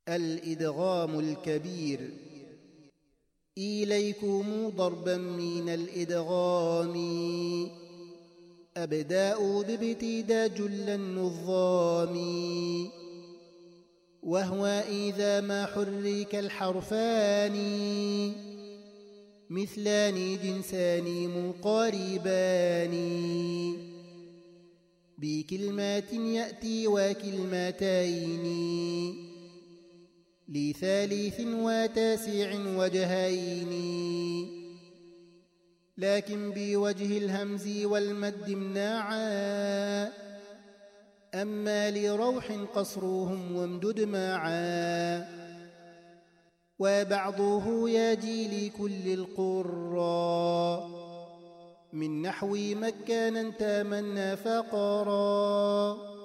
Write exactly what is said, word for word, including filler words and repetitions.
الإدغام الكبير. إليكم ضربا من الإدغام أبداء بابتداء جل النظام، وهو إذا ما حرك الحرفان مثلان جنسان مقاربان، بكلمات يأتي وكلمتين لثالث وتاسع وجهين، لكن بوجه الهمز والمد امنعا، أما لروح قصرهم وامدد معا، وبعضه يجي لكل القرى من نحو مكانا تمنى فقرا.